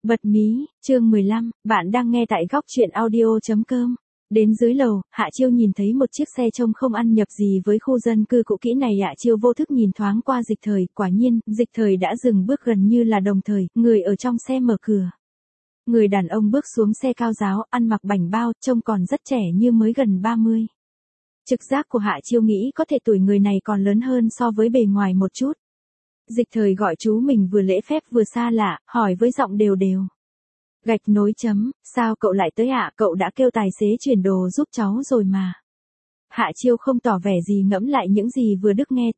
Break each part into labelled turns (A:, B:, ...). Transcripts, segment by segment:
A: Bật mí, chương 15, bạn đang nghe tại góc truyện audio.com. Đến dưới lầu, Hạ Chiêu nhìn thấy một chiếc xe trông không ăn nhập gì với khu dân cư cũ kỹ này. Hạ Chiêu vô thức nhìn thoáng qua Dịch Thời, quả nhiên, Dịch Thời đã dừng bước gần như là đồng thời, người ở trong xe mở cửa. Người đàn ông bước xuống xe cao ráo, ăn mặc bảnh bao, trông còn rất trẻ như mới gần 30. Trực giác của Hạ Chiêu nghĩ có thể tuổi người này còn lớn hơn so với bề ngoài một chút. Dịch Thời gọi chú mình vừa lễ phép vừa xa lạ, hỏi với giọng đều đều. Gạch nối chấm, sao cậu lại tới ạ? Cậu đã kêu tài xế chuyển đồ giúp cháu rồi mà. Hạ Chiêu không tỏ vẻ gì, ngẫm lại những gì vừa được nghe.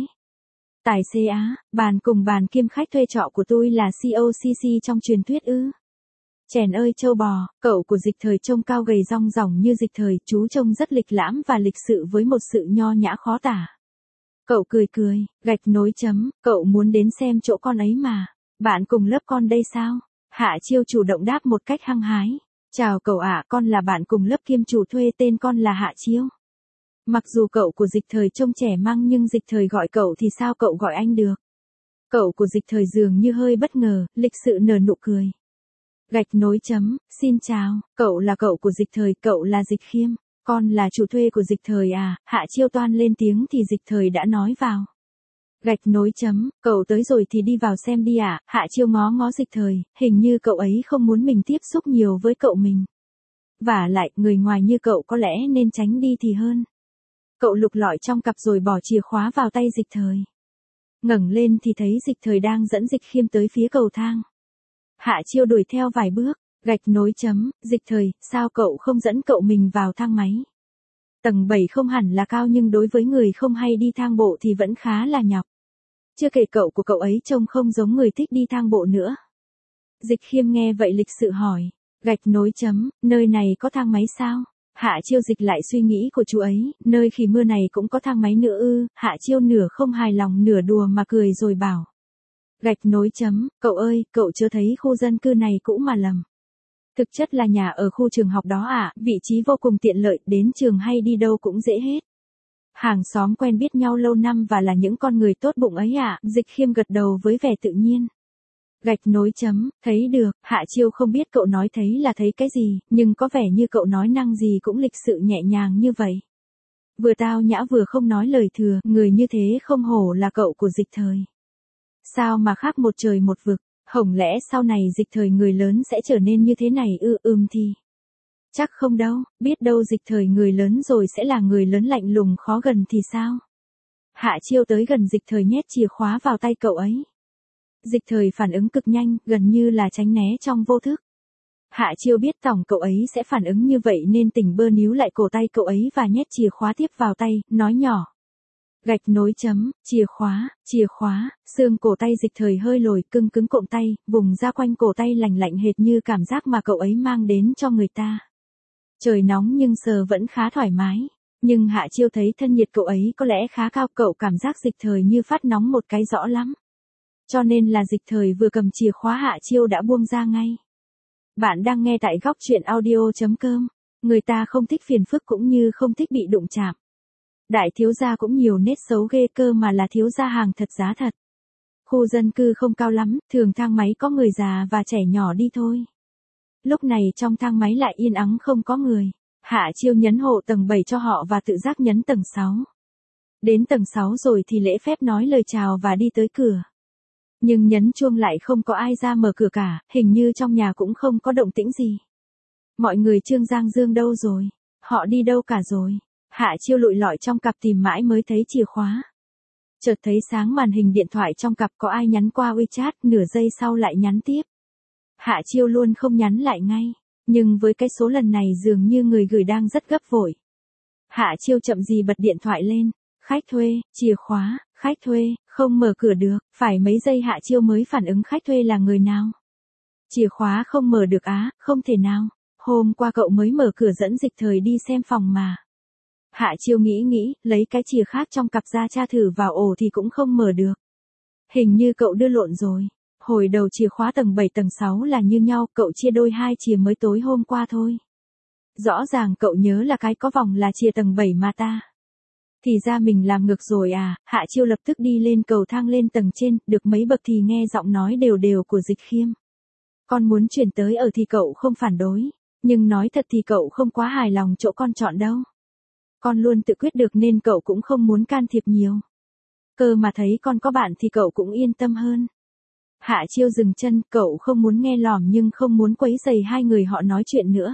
A: Tài xế á, bàn cùng bàn kiêm khách thuê trọ của tôi là COCC trong truyền thuyết ư? Chèn ơi châu bò, cậu của Dịch Thời trông cao gầy rong ròng như Dịch Thời, chú trông rất lịch lãm và lịch sự với một sự nho nhã khó tả. Cậu cười, gạch nối chấm, cậu muốn đến xem chỗ con ấy mà. Bạn cùng lớp con đây sao? Hạ Chiêu chủ động đáp một cách hăng hái. Chào cậu ạ, con là bạn cùng lớp kiêm chủ thuê, tên con là Hạ Chiêu. Mặc dù cậu của Dịch Thời trông trẻ măng nhưng Dịch Thời gọi cậu thì sao cậu gọi anh được? Cậu của Dịch Thời dường như hơi bất ngờ, lịch sự nở nụ cười. Gạch nối chấm, xin chào, cậu là cậu của Dịch Thời, cậu là Dịch Khiêm. Con là chủ thuê của Dịch Thời à? Hạ Chiêu toan lên tiếng thì Dịch Thời đã nói vào. Gạch nối chấm, cậu tới rồi thì đi vào xem đi ạ. Hạ Chiêu ngó ngó Dịch Thời, hình như cậu ấy không muốn mình tiếp xúc nhiều với cậu mình. Vả lại, người ngoài như cậu có lẽ nên tránh đi thì hơn. Cậu lục lọi trong cặp rồi bỏ chìa khóa vào tay Dịch Thời. Ngẩng lên thì thấy Dịch Thời đang dẫn Dịch Khiêm tới phía cầu thang. Hạ Chiêu đuổi theo vài bước. Gạch nối chấm, Dịch Thời, sao cậu không dẫn cậu mình vào thang máy? Tầng 7 không hẳn là cao nhưng đối với người không hay đi thang bộ thì vẫn khá là nhọc. Chưa kể cậu của cậu ấy trông không giống người thích đi thang bộ nữa. Dịch Khiêm nghe vậy lịch sự hỏi. Gạch nối chấm, nơi này có thang máy sao? Hạ Chiêu dịch lại suy nghĩ của chú ấy, nơi khi mưa này cũng có thang máy nữa ư? Hạ Chiêu nửa không hài lòng nửa đùa mà cười rồi bảo. Gạch nối chấm, cậu ơi, cậu chưa thấy khu dân cư này cũ mà lầm. Thực chất là nhà ở khu trường học đó ạ, vị trí vô cùng tiện lợi, đến trường hay đi đâu cũng dễ hết. Hàng xóm quen biết nhau lâu năm và là những con người tốt bụng ấy ạ. Dịch Khiêm gật đầu với vẻ tự nhiên. Gạch nối chấm, thấy được. Hạ Chiêu không biết cậu nói thấy là thấy cái gì, nhưng có vẻ như cậu nói năng gì cũng lịch sự nhẹ nhàng như vậy. Vừa tao nhã vừa không nói lời thừa, người như thế không hổ là cậu của Dịch Thời. Sao mà khác một trời một vực? Hổng lẽ sau này Dịch Thời người lớn sẽ trở nên như thế này ư? Thì chắc không đâu, biết đâu Dịch Thời người lớn rồi sẽ là người lớn lạnh lùng khó gần thì sao? Hạ Chiêu tới gần Dịch Thời nhét chìa khóa vào tay cậu ấy. Dịch Thời phản ứng cực nhanh, gần như là tránh né trong vô thức. Hạ Chiêu biết tổng cậu ấy sẽ phản ứng như vậy nên tỉnh bơ níu lại cổ tay cậu ấy và nhét chìa khóa tiếp vào tay, nói nhỏ. Gạch nối chấm, chìa khóa, xương cổ tay Dịch Thời hơi lồi, cứng cộm tay, vùng ra quanh cổ tay lạnh lạnh hệt như cảm giác mà cậu ấy mang đến cho người ta. Trời nóng nhưng sờ vẫn khá thoải mái. Nhưng Hạ Chiêu thấy thân nhiệt cậu ấy có lẽ khá cao, cậu cảm giác Dịch Thời như phát nóng một cái rõ lắm. Cho nên là Dịch Thời vừa cầm chìa khóa Hạ Chiêu đã buông ra ngay. Bạn đang nghe tại góc truyện audio.com. Người ta không thích phiền phức cũng như không thích bị đụng chạm. Đại thiếu gia cũng nhiều nết xấu ghê cơ mà là thiếu gia hàng thật giá thật. Khu dân cư không cao lắm, thường thang máy có người già và trẻ nhỏ đi thôi. Lúc này trong thang máy lại yên ắng không có người. Hạ Chiêu nhấn hộ tầng 7 cho họ và tự giác nhấn tầng 6. Đến tầng 6 rồi thì lễ phép nói lời chào và đi tới cửa. Nhưng nhấn chuông lại không có ai ra mở cửa cả, hình như trong nhà cũng không có động tĩnh gì. Mọi người Trương Giang Dương đâu rồi? Họ đi đâu cả rồi? Hạ Chiêu lụi lọi trong cặp tìm mãi mới thấy chìa khóa. Chợt thấy sáng màn hình điện thoại trong cặp có ai nhắn qua WeChat, nửa giây sau lại nhắn tiếp. Hạ Chiêu luôn không nhắn lại ngay, nhưng với cái số lần này dường như người gửi đang rất gấp vội. Hạ Chiêu chậm gì bật điện thoại lên, khách thuê, chìa khóa, khách thuê, không mở cửa được, phải mấy giây Hạ Chiêu mới phản ứng khách thuê là người nào. Chìa khóa không mở được á, không thể nào, hôm qua cậu mới mở cửa dẫn Dịch Thời đi xem phòng mà. Hạ Chiêu nghĩ, lấy cái chìa khác trong cặp ra tra thử vào ổ thì cũng không mở được. Hình như cậu đưa lộn rồi. Hồi đầu chìa khóa tầng 7 tầng 6 là như nhau, cậu chia đôi hai chìa mới tối hôm qua thôi. Rõ ràng cậu nhớ là cái có vòng là chìa tầng 7 mà ta. Thì ra mình làm ngược rồi à? Hạ Chiêu lập tức đi lên cầu thang lên tầng trên, được mấy bậc thì nghe giọng nói đều đều của Dịch Khiêm. Con muốn chuyển tới ở thì cậu không phản đối, nhưng nói thật thì cậu không quá hài lòng chỗ con chọn đâu. Con luôn tự quyết được nên cậu cũng không muốn can thiệp nhiều. Cơ mà thấy con có bạn thì cậu cũng yên tâm hơn. Hạ Chiêu dừng chân, cậu không muốn nghe lỏm nhưng không muốn quấy rầy hai người họ nói chuyện nữa.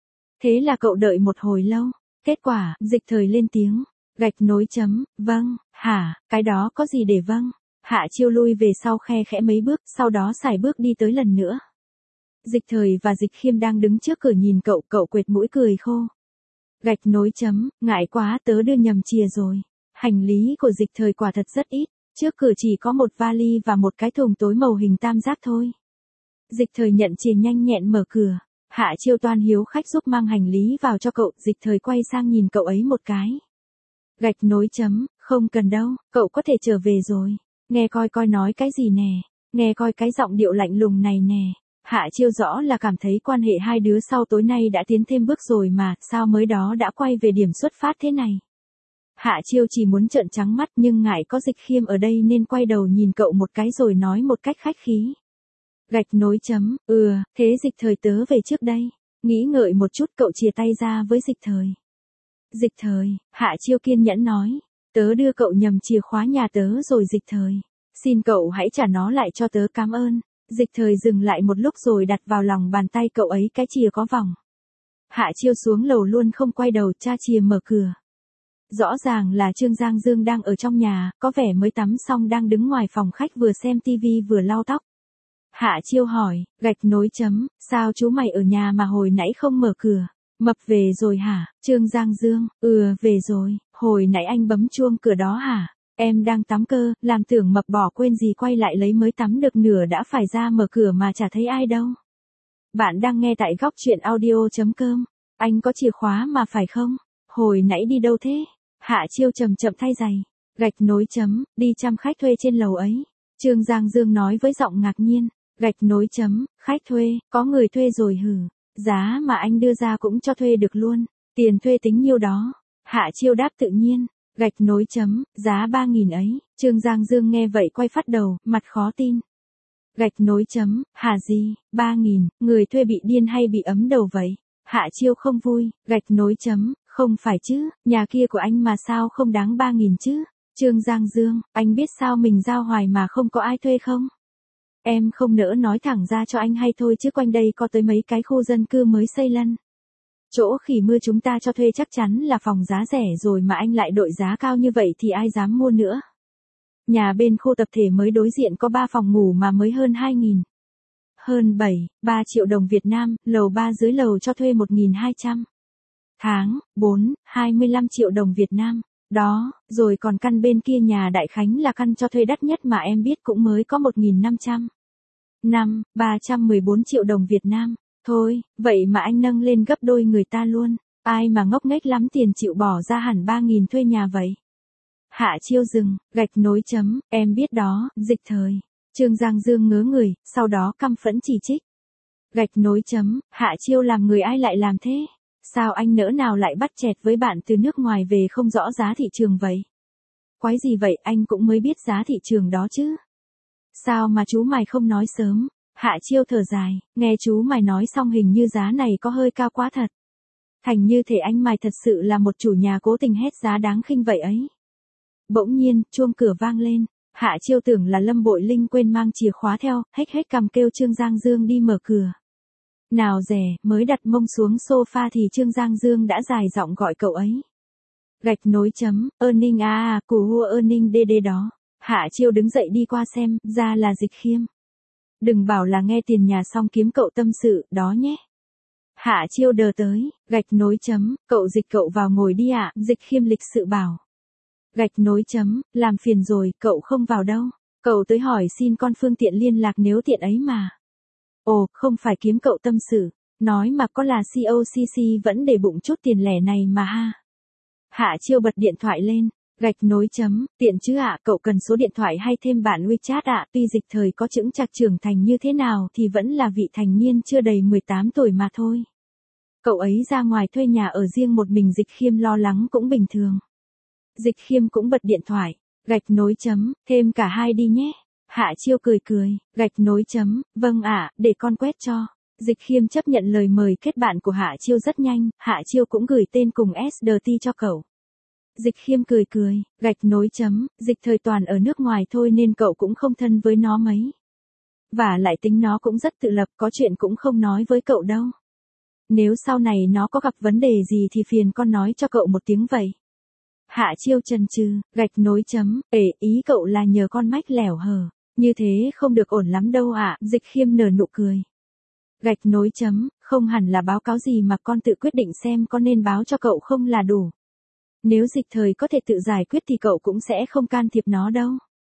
A: Thế là cậu đợi một hồi lâu, kết quả, Dịch Thời lên tiếng, gạch nối chấm, vâng, hả, cái đó có gì để vâng. Hạ Chiêu lui về sau khe khẽ mấy bước, sau đó xài bước đi tới lần nữa. Dịch Thời và Dịch Khiêm đang đứng trước cửa nhìn cậu quệt mũi cười khô. Gạch nối chấm, ngại quá tớ đưa nhầm chìa rồi. Hành lý của Dịch Thời quả thật rất ít, trước cửa chỉ có một vali và một cái thùng tối màu hình tam giác thôi. Dịch Thời nhận chìa nhanh nhẹn mở cửa. Hạ Chiêu toan hiếu khách giúp mang hành lý vào cho cậu, Dịch Thời quay sang nhìn cậu ấy một cái. Gạch nối chấm, không cần đâu, cậu có thể trở về rồi. Nghe coi nói cái gì nè, nghe coi cái giọng điệu lạnh lùng này nè. Hạ Chiêu rõ là cảm thấy quan hệ hai đứa sau tối nay đã tiến thêm bước rồi mà, sao mới đó đã quay về điểm xuất phát thế này. Hạ Chiêu chỉ muốn trợn trắng mắt nhưng ngại có Dịch Khiêm ở đây nên quay đầu nhìn cậu một cái rồi nói một cách khách khí. Gạch nối chấm, thế Dịch Thời tớ về trước đây. Nghĩ ngợi một chút cậu chia tay ra với Dịch Thời. Dịch Thời, Hạ Chiêu kiên nhẫn nói. Tớ đưa cậu nhầm chìa khóa nhà tớ rồi Dịch Thời. Xin cậu hãy trả nó lại cho tớ cảm ơn. Dịch Thời dừng lại một lúc rồi đặt vào lòng bàn tay cậu ấy cái chìa có vòng. Hạ Chiêu xuống lầu luôn không quay đầu, tra chìa mở cửa. Rõ ràng là Trương Giang Dương đang ở trong nhà, có vẻ mới tắm xong đang đứng ngoài phòng khách vừa xem tivi vừa lau tóc. Hạ Chiêu hỏi, gạch nối chấm, sao chú mày ở nhà mà hồi nãy không mở cửa? Mập về rồi hả? Trương Giang Dương, về rồi, hồi nãy anh bấm chuông cửa đó hả? Em đang tắm cơ, làm tưởng mập bỏ quên gì quay lại lấy mới tắm được nửa đã phải ra mở cửa mà chả thấy ai đâu. Bạn đang nghe tại góc truyện audio.com. Anh có chìa khóa mà phải không? Hồi nãy đi đâu thế? Hạ Chiêu chậm chậm thay giày. Gạch nối chấm, đi chăm khách thuê trên lầu ấy. Trương Giang Dương nói với giọng ngạc nhiên. Gạch nối chấm, khách thuê, có người thuê rồi hử. Giá mà anh đưa ra cũng cho thuê được luôn. Tiền thuê tính nhiêu đó? Hạ Chiêu đáp tự nhiên. Gạch nối chấm, giá 3.000 ấy. Trương Giang Dương nghe vậy quay phát đầu, mặt khó tin. Gạch nối chấm, hả gì, 3.000, người thuê bị điên hay bị ấm đầu vậy? Hạ Chiêu không vui, gạch nối chấm, không phải chứ, nhà kia của anh mà sao không đáng 3.000 chứ? Trương Giang Dương, anh biết sao mình giao hoài mà không có ai thuê không? Em không nỡ nói thẳng ra cho anh hay thôi chứ quanh đây có tới mấy cái khu dân cư mới xây lân. Chỗ khỉ mưa chúng ta cho thuê chắc chắn là phòng giá rẻ rồi mà anh lại đội giá cao như vậy thì ai dám mua nữa. Nhà bên khu tập thể mới đối diện có 3 phòng ngủ mà mới hơn 2.000. Hơn 3 triệu đồng Việt Nam, lầu 3 dưới lầu cho thuê 1.200. Tháng, 25 triệu đồng Việt Nam. Đó, rồi còn căn bên kia nhà Đại Khánh là căn cho thuê đắt nhất mà em biết cũng mới có 1.500. 314 triệu đồng Việt Nam. Thôi, vậy mà anh nâng lên gấp đôi người ta luôn. Ai mà ngốc nghếch lắm tiền chịu bỏ ra hẳn 3.000 thuê nhà vậy. Hạ Chiêu dừng, gạch nối chấm, em biết đó, Dịch Thời. Trương Giang Dương ngớ người, sau đó căm phẫn chỉ trích. Gạch nối chấm, Hạ Chiêu làm người ai lại làm thế? Sao anh nỡ nào lại bắt chẹt với bạn từ nước ngoài về không rõ giá thị trường vậy? Quái gì vậy, anh cũng mới biết giá thị trường đó chứ. Sao mà chú mày không nói sớm? Hạ Chiêu thở dài, nghe chú mày nói xong hình như giá này có hơi cao quá thật. Thành như thể anh mày thật sự là một chủ nhà cố tình hét giá đáng khinh vậy ấy. Bỗng nhiên, chuông cửa vang lên. Hạ Chiêu tưởng là Lâm Bội Linh quên mang chìa khóa theo, hếch cầm kêu Trương Giang Dương đi mở cửa. Nào dè, mới đặt mông xuống sofa thì Trương Giang Dương đã dài giọng gọi cậu ấy. Gạch nối chấm, Earning của Earning DD đó. Hạ Chiêu đứng dậy đi qua xem, ra là Dịch Khiêm. Đừng bảo là nghe tiền nhà xong kiếm cậu tâm sự, đó nhé. Hạ Chiêu đờ tới, gạch nối chấm, cậu Dịch cậu vào ngồi đi ạ, Dịch Khiêm lịch sự bảo. Gạch nối chấm, làm phiền rồi, cậu không vào đâu. Cậu tới hỏi xin con phương tiện liên lạc nếu tiện ấy mà. Ồ, không phải kiếm cậu tâm sự. Nói mà có là COCC vẫn để bụng chút tiền lẻ này mà ha. Hạ Chiêu bật điện thoại lên. Gạch nối chấm, tiện chứ ạ, cậu cần số điện thoại hay thêm bản WeChat ạ, tuy Dịch Thời có chững chạc trưởng thành như thế nào thì vẫn là vị thành niên chưa đầy 18 tuổi mà thôi. Cậu ấy ra ngoài thuê nhà ở riêng một mình, Dịch Khiêm lo lắng cũng bình thường. Dịch Khiêm cũng bật điện thoại, gạch nối chấm, thêm cả hai đi nhé. Hạ Chiêu cười cười, gạch nối chấm, vâng ạ, để con quét cho. Dịch Khiêm chấp nhận lời mời kết bạn của Hạ Chiêu rất nhanh, Hạ Chiêu cũng gửi tên cùng SDT cho cậu. Dịch Khiêm cười cười, gạch nối chấm, Dịch Thời toàn ở nước ngoài thôi nên cậu cũng không thân với nó mấy. Và lại tính nó cũng rất tự lập, có chuyện cũng không nói với cậu đâu. Nếu sau này nó có gặp vấn đề gì thì phiền con nói cho cậu một tiếng vậy. Hạ Chiêu chần chừ, gạch nối chấm, ý cậu là nhờ con mách lẻo hở, như thế không được ổn lắm đâu ạ. Dịch Khiêm nở nụ cười. Gạch nối chấm, không hẳn là báo cáo gì mà con tự quyết định xem có nên báo cho cậu không là đủ. Nếu Dịch Thời có thể tự giải quyết thì cậu cũng sẽ không can thiệp nó đâu.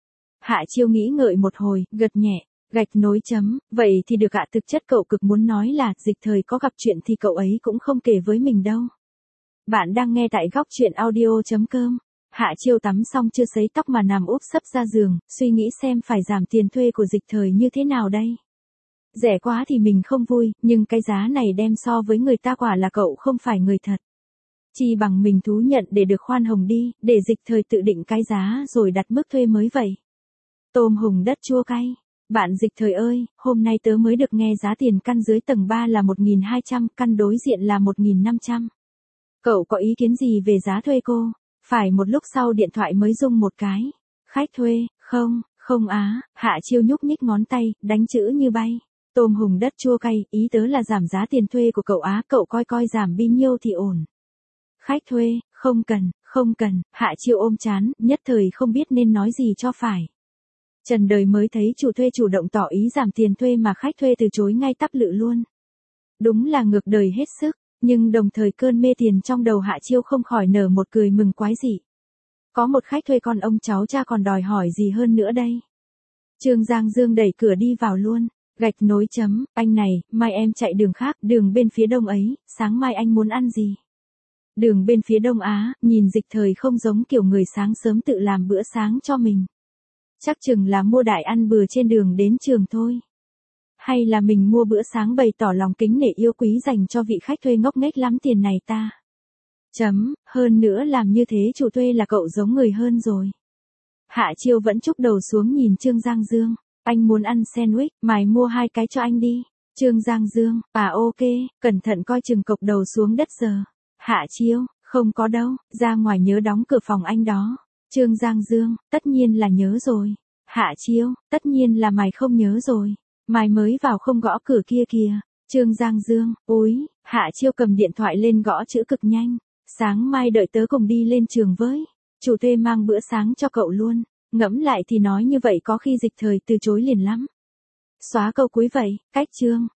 A: Hạ Chiêu nghĩ ngợi một hồi, gật nhẹ, gạch nối chấm, vậy thì được ạ. Thực chất cậu cực muốn nói là Dịch Thời có gặp chuyện thì cậu ấy cũng không kể với mình đâu. Bạn đang nghe tại góc truyện audio.com. Hạ Chiêu tắm xong chưa sấy tóc mà nằm úp sấp ra giường, suy nghĩ xem phải giảm tiền thuê của Dịch Thời như thế nào đây. Rẻ quá thì mình không vui, nhưng cái giá này đem so với người ta quả là cậu không phải người thật. Chi bằng mình thú nhận để được khoan hồng đi, để Dịch Thời tự định cái giá rồi đặt mức thuê mới vậy. Tôm hùm đất chua cay. Bạn Dịch Thời ơi, hôm nay tớ mới được nghe giá tiền căn dưới tầng 3 là 1.200, căn đối diện là 1.500. Cậu có ý kiến gì về giá thuê cô? Phải một lúc sau điện thoại mới rung một cái. Khách thuê, không á, Hạ Chiêu nhúc nhích ngón tay, đánh chữ như bay. Tôm hùm đất chua cay, ý tớ là giảm giá tiền thuê của cậu á, cậu coi giảm bao nhiêu thì ổn. Khách thuê, không cần, Hạ Chiêu ôm chán, nhất thời không biết nên nói gì cho phải. Trần đời mới thấy chủ thuê chủ động tỏ ý giảm tiền thuê mà khách thuê từ chối ngay tắp lự luôn. Đúng là ngược đời hết sức, nhưng đồng thời cơn mê tiền trong đầu Hạ Chiêu không khỏi nở một cười mừng quái dị. Có một khách thuê con ông cháu cha còn đòi hỏi gì hơn nữa đây. Trương Giang Dương đẩy cửa đi vào luôn. Gạch nối chấm, anh này, mai em chạy đường khác, đường bên phía đông ấy, sáng mai anh muốn ăn gì? Đường bên phía đông á, nhìn Dịch Thời không giống kiểu người sáng sớm tự làm bữa sáng cho mình. Chắc chừng là mua đại ăn bừa trên đường đến trường thôi. Hay là mình mua bữa sáng bày tỏ lòng kính nể yêu quý dành cho vị khách thuê ngốc nghếch lắm tiền này ta. Hơn nữa làm như thế chủ thuê là cậu giống người hơn rồi. Hạ Chiêu vẫn chúc đầu xuống nhìn Trương Giang Dương. Anh muốn ăn sandwich, mày mua 2 cái cho anh đi. Trương Giang Dương, ok, cẩn thận coi chừng cộc đầu xuống đất giờ. Hạ Chiêu, không có đâu, ra ngoài nhớ đóng cửa phòng anh đó. Trương Giang Dương, tất nhiên là nhớ rồi. Hạ Chiêu, tất nhiên là mày không nhớ rồi. Mày mới vào không gõ cửa kia kìa. Trương Giang Dương, úi, Hạ Chiêu cầm điện thoại lên gõ chữ cực nhanh. Sáng mai đợi tớ cùng đi lên trường với. Chủ thuê mang bữa sáng cho cậu luôn. Ngẫm lại thì nói như vậy có khi Dịch Thời từ chối liền lắm. Xóa câu cuối vậy, cách chương.